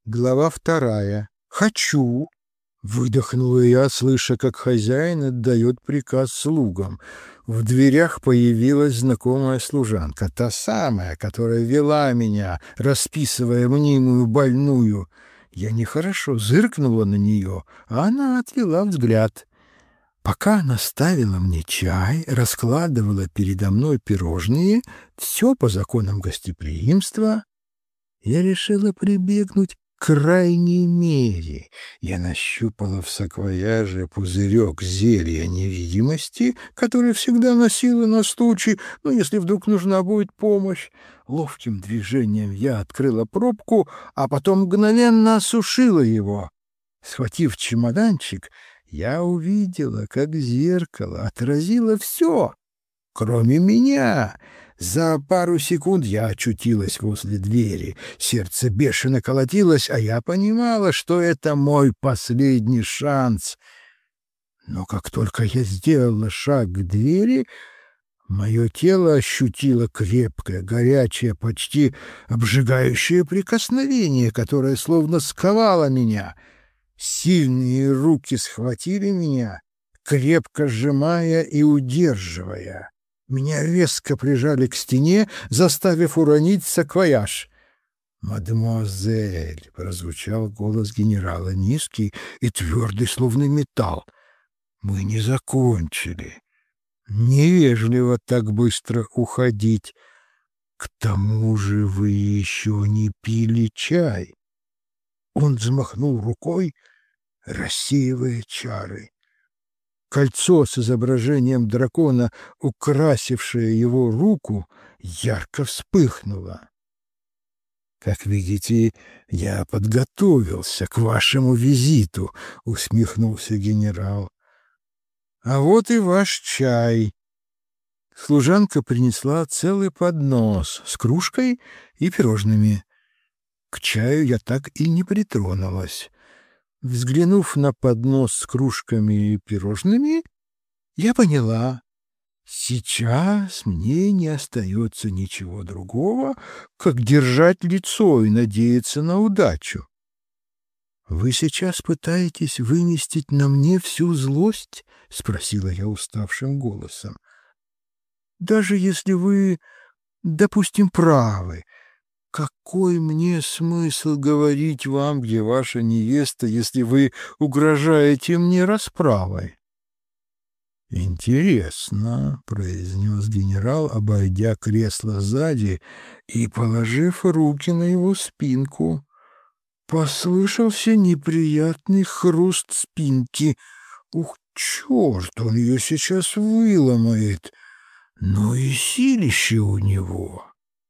Глава 2. «Хочу!» — выдохнула я, слыша, как хозяин отдает приказ слугам. В дверях появилась знакомая служанка, та самая, которая вела меня, расписывая мнимую больную. Я нехорошо зыркнула на нее, а она отвела взгляд. Пока она ставила мне чай, раскладывала передо мной пирожные, все по законам гостеприимства, я решила прибегнуть к крайней мере. Я нащупала в саквояже пузырек зелья невидимости, который всегда носила на случай, если вдруг нужна будет помощь. Ловким движением я открыла пробку, а потом мгновенно осушила его. Схватив чемоданчик, я увидела, как зеркало отразило все, кроме меня. За пару секунд я очутилась возле двери. Сердце бешено колотилось, а я понимала, что это мой последний шанс. Но как только я сделала шаг к двери, мое тело ощутило крепкое, горячее, почти обжигающее прикосновение, которое словно сковало меня. Сильные руки схватили меня, крепко сжимая и удерживая. Меня резко прижали к стене, заставив уронить саквояж. «Мадемуазель!» — прозвучал голос генерала, низкий и твердый, словно металл. «Мы не закончили. Невежливо так быстро уходить. К тому же вы еще не пили чай». Он взмахнул рукой, рассеивая чары. Кольцо с изображением дракона, украсившее его руку, ярко вспыхнуло. «Как видите, я подготовился к вашему визиту», — усмехнулся генерал. «А вот и ваш чай». Служанка принесла целый поднос с кружкой и пирожными. К чаю я так и не притронулась. Взглянув на поднос с кружками и пирожными, я поняла, сейчас мне не остается ничего другого, как держать лицо и надеяться на удачу. «Вы сейчас пытаетесь выместить на мне всю злость?» — спросила я уставшим голосом. «Даже если вы, допустим, правы, какой мне смысл говорить вам, где ваша невеста, если вы угрожаете мне расправой?» «Интересно», — произнес генерал, обойдя кресло сзади и положив руки на его спинку. Послышался неприятный хруст спинки. «Ух, черт, он ее сейчас выломает! Ну и силище у него!»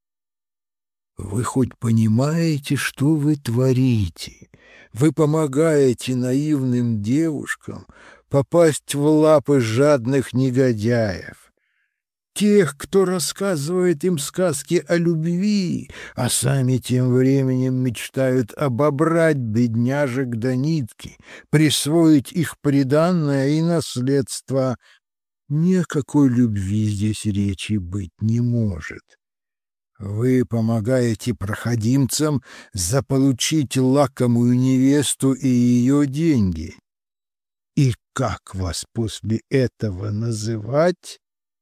«Вы хоть понимаете, что вы творите? Вы помогаете наивным девушкам попасть в лапы жадных негодяев, тех, кто рассказывает им сказки о любви, а сами тем временем мечтают обобрать бедняжек до нитки, присвоить их приданное и наследство. Ни о какой любви здесь речи быть не может. Вы помогаете проходимцам заполучить лакомую невесту и ее деньги. И как вас после этого называть?»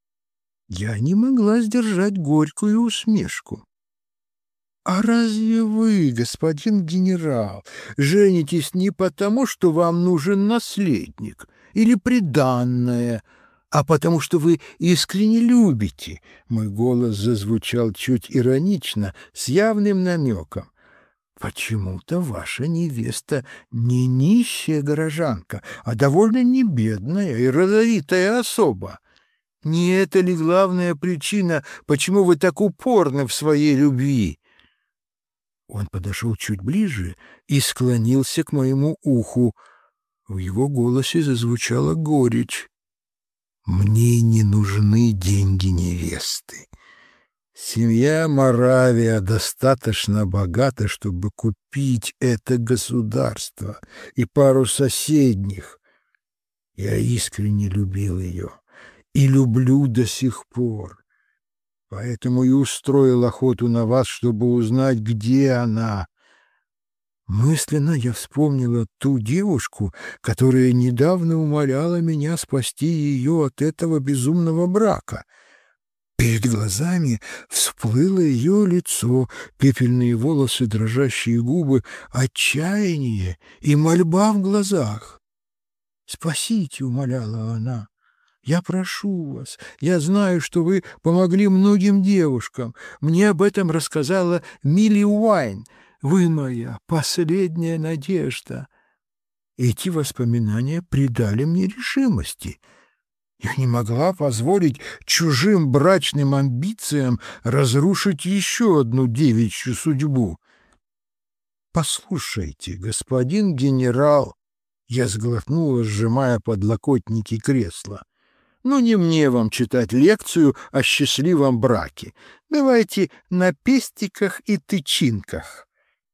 Я не могла сдержать горькую усмешку. «А разве вы, господин генерал, женитесь не потому, что вам нужен наследник или приданное, а потому что вы искренне любите?» Мой голос зазвучал чуть иронично, с явным намеком. «Почему-то ваша невеста не нищая горожанка, а довольно небедная и родовитая особа. Не это ли главная причина, почему вы так упорны в своей любви?» Он подошел чуть ближе и склонился к моему уху. В его голосе зазвучала горечь. «Мне не нужны деньги невесты. Семья Моравия достаточно богата, чтобы купить это государство и пару соседних. Я искренне любил ее и люблю до сих пор. Поэтому и устроил охоту на вас, чтобы узнать, где она. Мысленно я вспомнила ту девушку, которая недавно умоляла меня спасти ее от этого безумного брака. Перед глазами всплыло ее лицо, пепельные волосы, дрожащие губы, отчаяние и мольба в глазах. «Спасите», — умоляла она, — «я прошу вас, я знаю, что вы помогли многим девушкам. Мне об этом рассказала Милли Уайн. Вы моя последняя надежда». Эти воспоминания придали мне решимости. Я не могла позволить чужим брачным амбициям разрушить еще одну девичью судьбу. «Послушайте, господин генерал», — я сглотнула, сжимая подлокотники кресла, «ну не мне вам читать лекцию о счастливом браке. Давайте на пестиках и тычинках.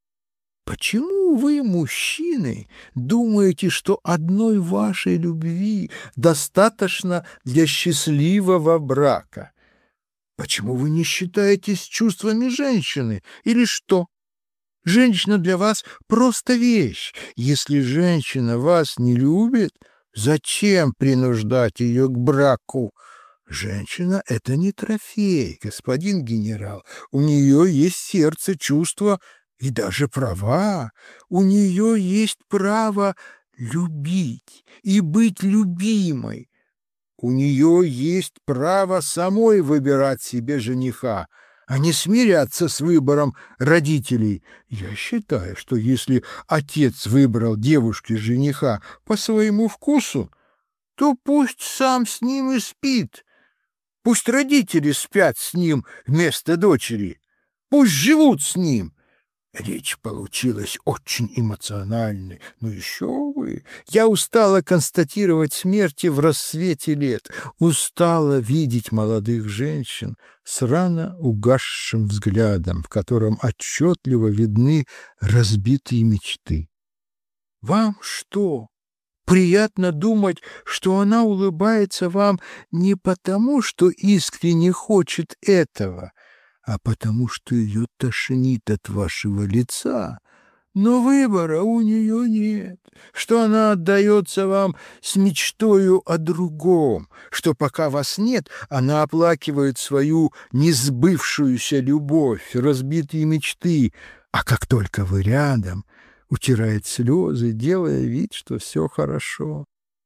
Почему вы, мужчины, думаете, что одной вашей любви достаточно для счастливого брака? Почему вы не считаетесь чувствами женщины? Или что? Женщина для вас просто вещь. Если женщина вас не любит, зачем принуждать ее к браку? Женщина — это не трофей, господин генерал. У нее есть сердце, чувства и даже права. У нее есть право любить и быть любимой. У нее есть право самой выбирать себе жениха, а не смиряться с выбором родителей. Я считаю, что если отец выбрал девушке жениха по своему вкусу, то пусть сам с ним и спит. Пусть родители спят с ним вместо дочери. Пусть живут с ним. Речь получилась очень эмоциональной. Ну еще вы! Я устала констатировать смерти в рассвете лет, устала видеть молодых женщин с рано угасшим взглядом, в котором отчетливо видны разбитые мечты. Вам что? Приятно думать, что она улыбается вам не потому, что искренне хочет этого, а потому что ее тошнит от вашего лица, но выбора у нее нет, что она отдается вам с мечтою о другом, что пока вас нет, она оплакивает свою несбывшуюся любовь, разбитые мечты, а как только вы рядом, утирает слезы, делая вид, что все хорошо.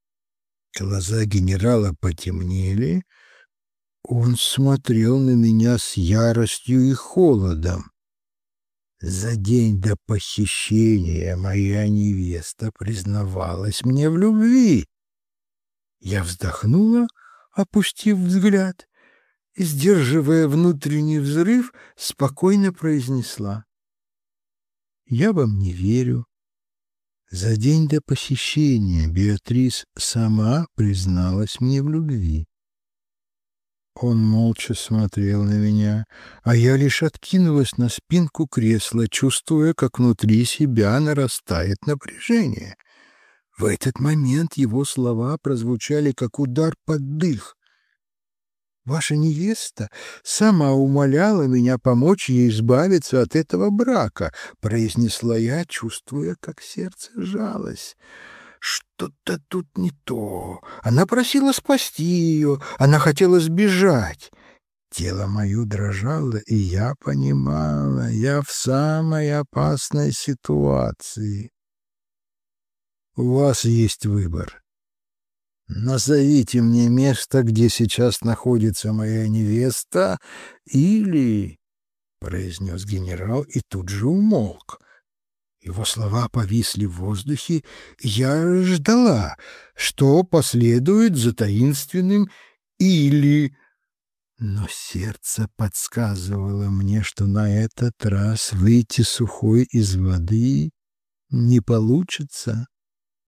Глаза генерала потемнели. Он смотрел на меня с яростью и холодом. За день до похищения моя невеста признавалась мне в любви. Я вздохнула, опустив взгляд, и, сдерживая внутренний взрыв, спокойно произнесла: «Я вам не верю. За день до похищения Беатрис сама призналась мне в любви». Он молча смотрел на меня, а я лишь откинулась на спинку кресла, чувствуя, как внутри себя нарастает напряжение. В этот момент его слова прозвучали, как удар под дых. «Ваша невеста сама умоляла меня помочь ей избавиться от этого брака», — произнесла я, чувствуя, как сердце сжалось. «Что-то тут не то. Она просила спасти ее, она хотела сбежать». Тело мое дрожало, и я понимала, я в самой опасной ситуации. «У вас есть выбор. Назовите мне место, где сейчас находится моя невеста, или...» — произнес генерал и тут же умолк. Его слова повисли в воздухе, и я ждала, что последует за таинственным «или». Но сердце подсказывало мне, что на этот раз выйти сухой из воды не получится.